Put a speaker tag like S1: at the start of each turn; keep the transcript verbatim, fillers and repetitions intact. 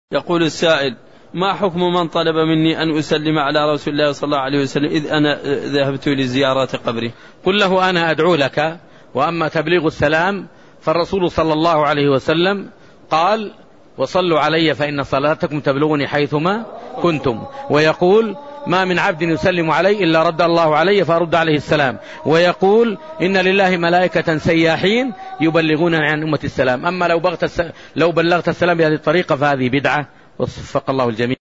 S1: يقول السائل: ما حكم من طلب مني أن أسلم على رسول الله صلى الله عليه وسلم إذ أنا ذهبت لزيارة قبره؟
S2: قل له: أنا أدعو لك، وأما تبليغ السلام فالرسول صلى الله عليه وسلم قال: وصلوا علي فإن صلاتكم تبلغني حيثما كنتم. ويقول: ما من عبد يسلم علي إلا رد الله علي فأرد عليه السلام. ويقول: إن لله ملائكة سياحين يبلغون عن أمة السلام. أما لو بلغت السلام بهذه الطريقة فهذه بدعة، وفق الله الجميع.